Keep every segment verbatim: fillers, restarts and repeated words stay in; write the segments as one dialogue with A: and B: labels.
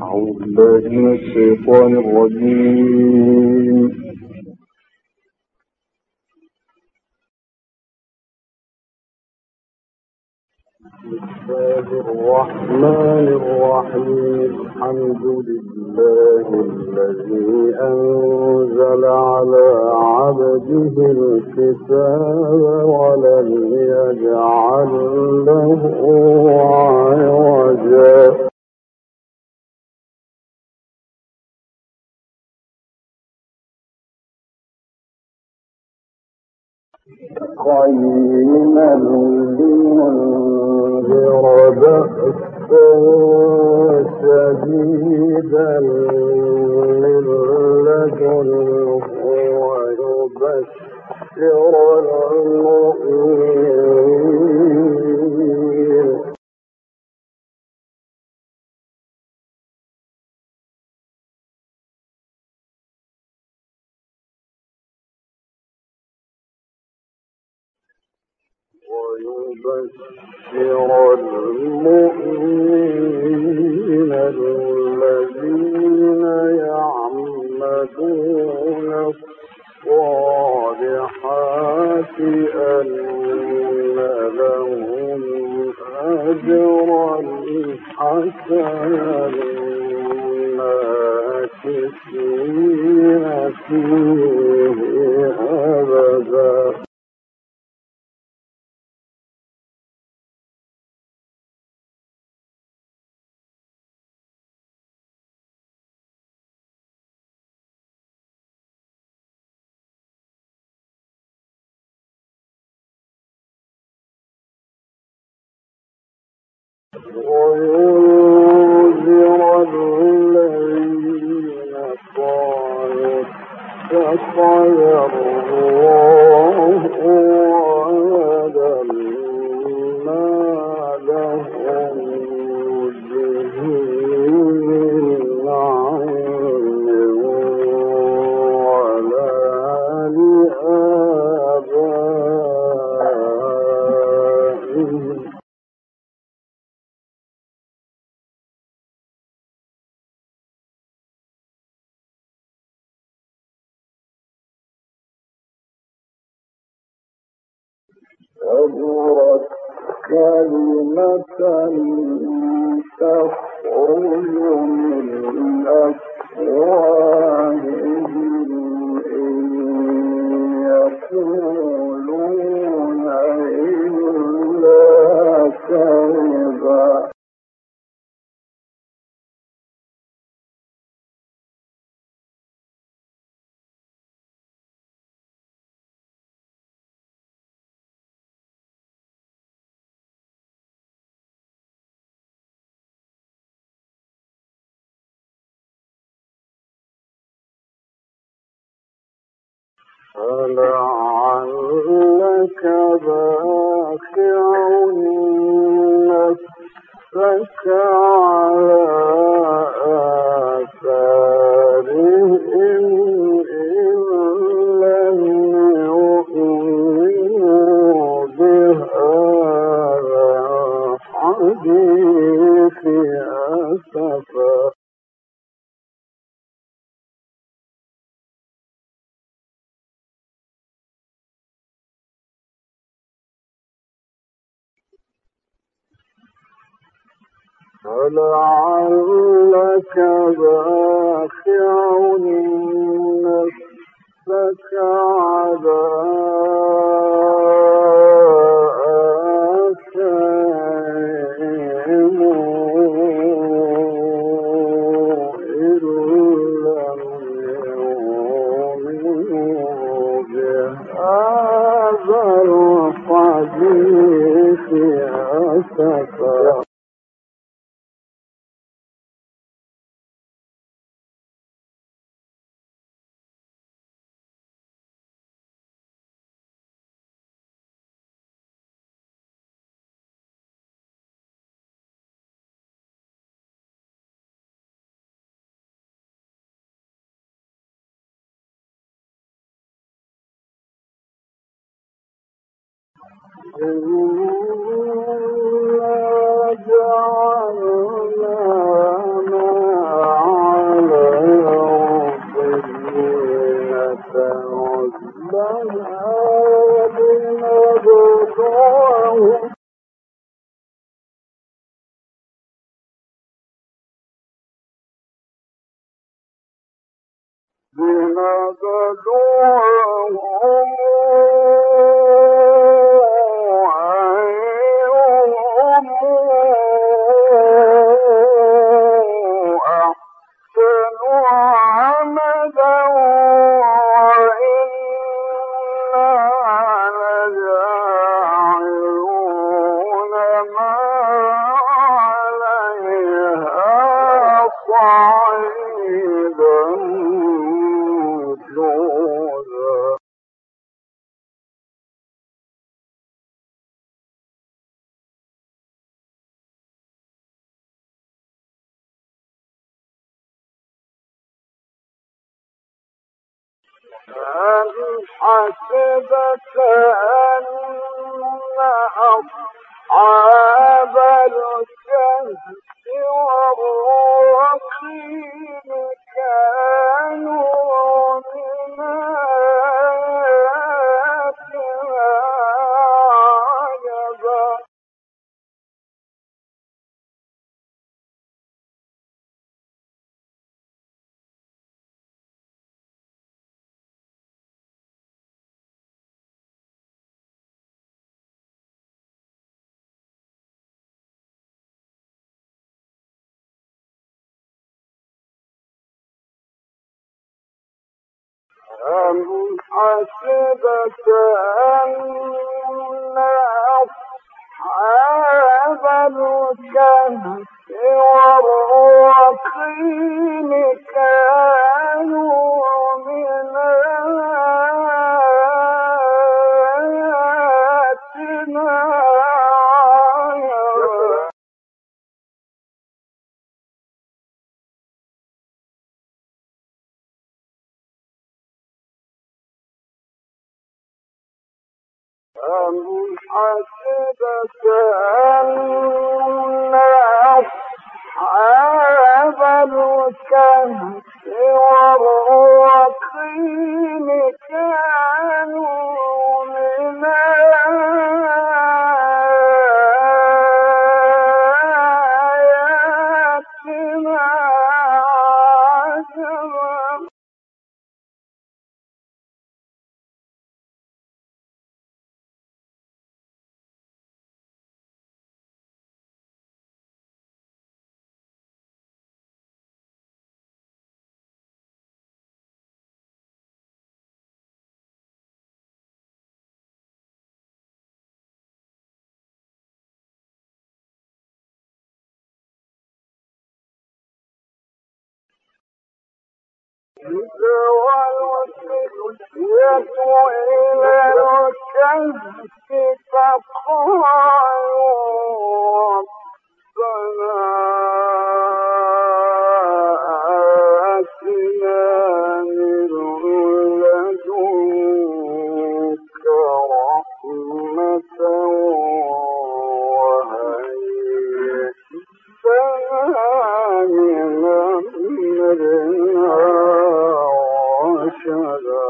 A: أعوذ بالله من الشيطان الرجيم. بسم الله الرحمن الرحيم. الحمد لله الذي أنزل على عبده الكتاب ولم يجعل له عوجا قيما لينذر بأسا شديدا من لدنه ويبشر المؤمنين ويبشر المؤمنين الذين يعملون الصالحات أن لهم أجرا حسنا ماكثين فيه أبدا وينذر الذين قالوا اتخذ الله ولدا ما لهم به من علم ولا لآبائهم كبرت كلمة تخرج من أفواههم إن يقولون إلا كذبا فلعلك باخع نفسك على آثارهم إن لم يؤمنوا بهذا الحديث أسفا فلعلك باخع نفسك على آثارهم إن لم يؤمنوا بهذا الحديث أسفا إنا جعلنا ما أم حسبت أن أصحاب الكهف والرقيم كانوا من آياتنا عجبا أم حسبت أن أصحاب الكهف والرقيم كانوا من آياتنا عجبا أم حسبت أن أصحاب الكهف والرقيم كانوا من آياتنا عجبا يدعو إلى الكهف فقالوا ربنا آتنا من لدنك رحمة وهيئ لنا من أمرنا رشدا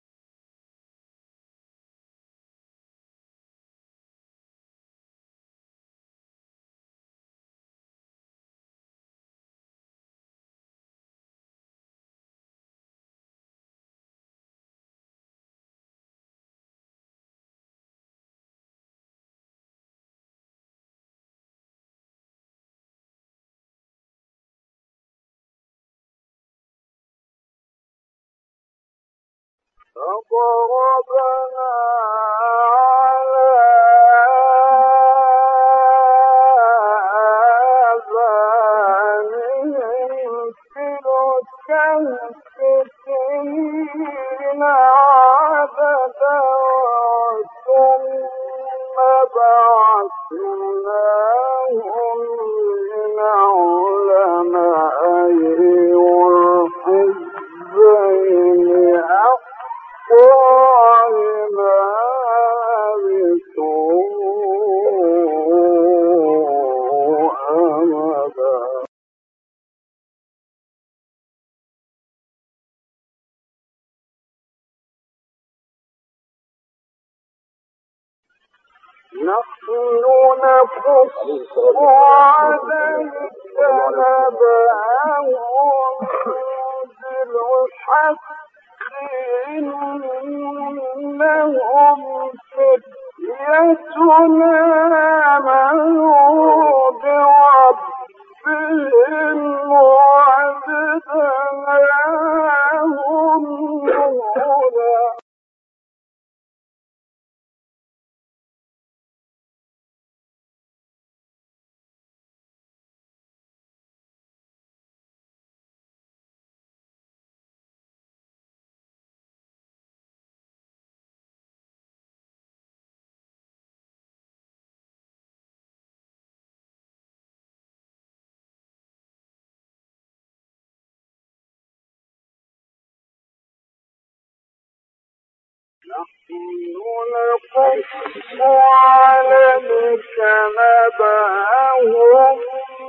A: فضربنا على آذانهم في الكهف سنين عددا ثم بعثناهم لنعلم أي الحزبين أحصى نحن نقص عليك نبأهم بالحق إنهم فتية آمنوا بربهم وزدناهم هدى. نقص عليك نبأهم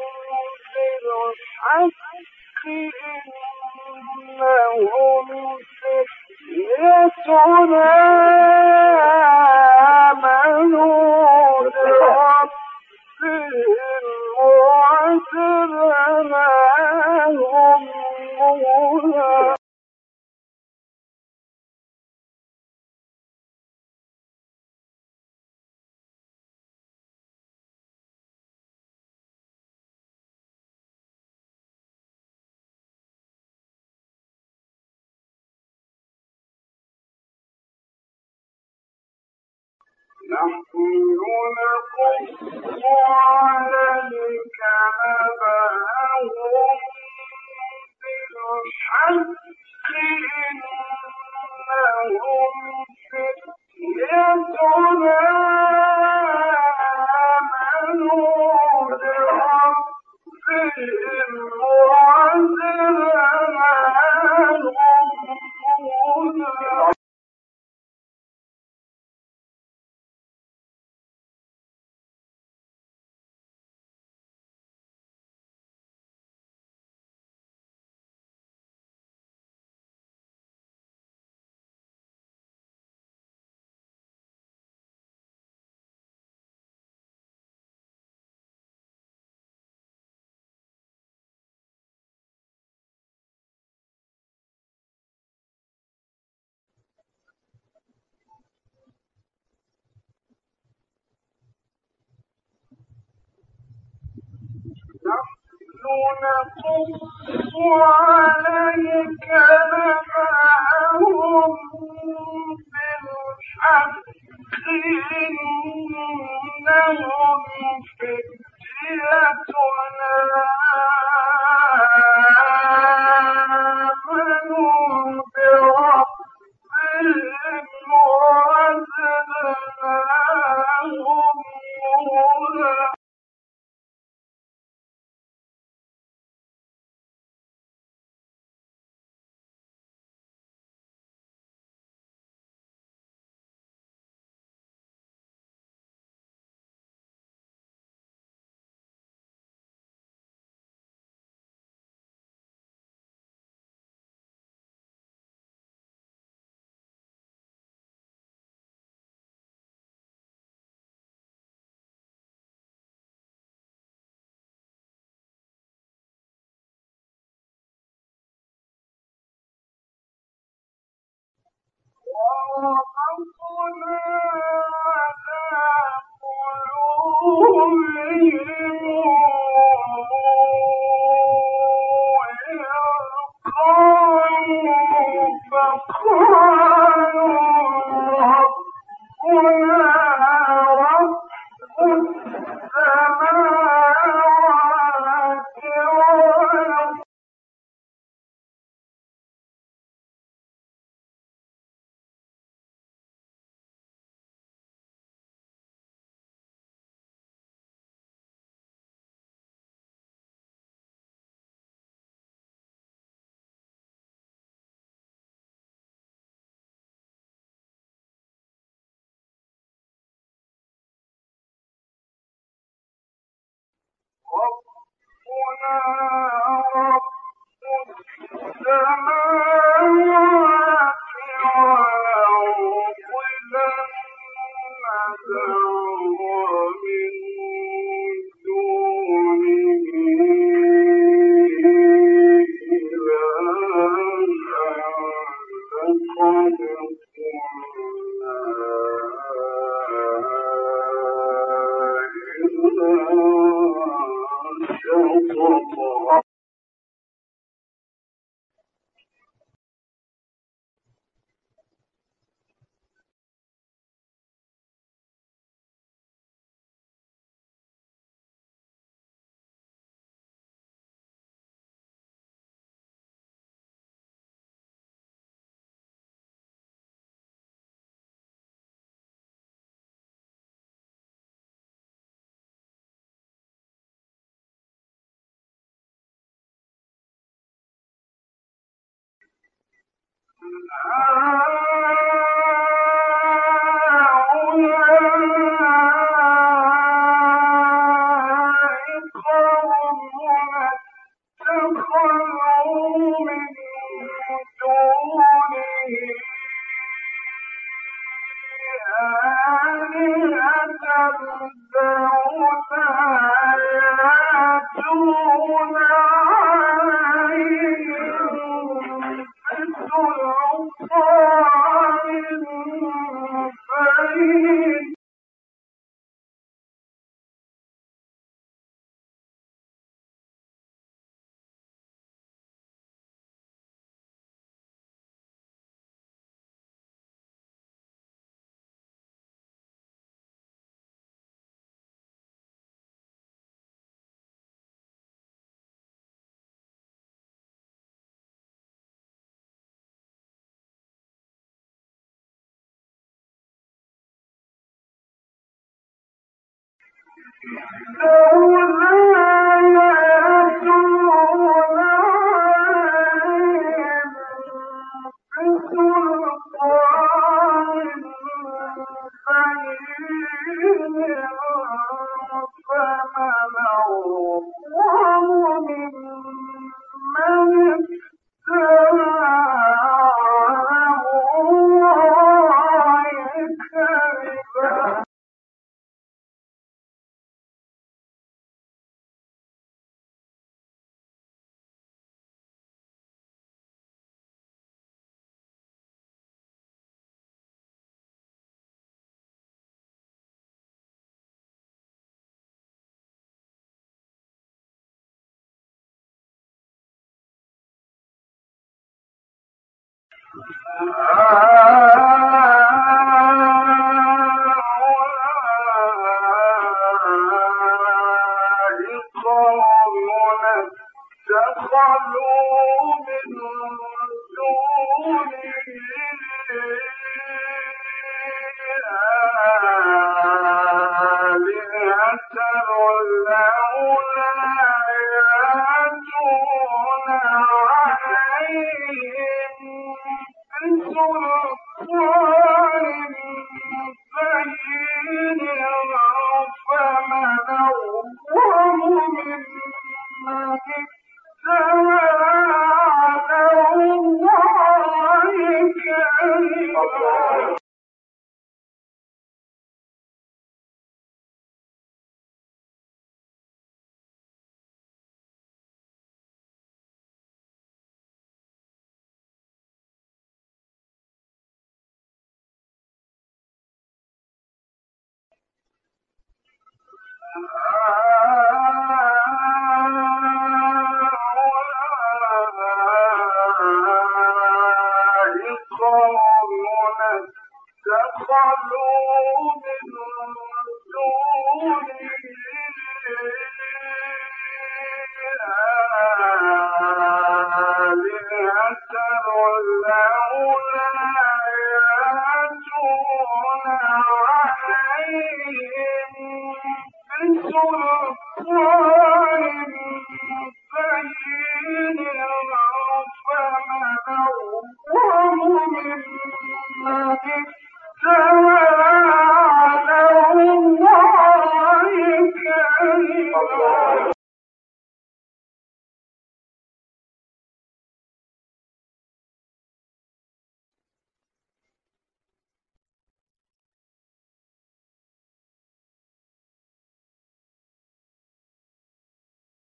A: بالحق إنهم فتية آمنوا بربهم وزدناهم هدى. نحن نقص عليك نبأهم بالحق إنهم فتية آمنوا بربهم وزدناهم هدى. نقص عليك نبأهم بالحق إنهم فتية آمنوا بربهم وزدناهم هدى. وربطنا على قلوبهم إذ قالوا فقالوا ربنا رب السماوات والأرض. ربنا رب السماوات والأرض لن ندعو من دونه إلها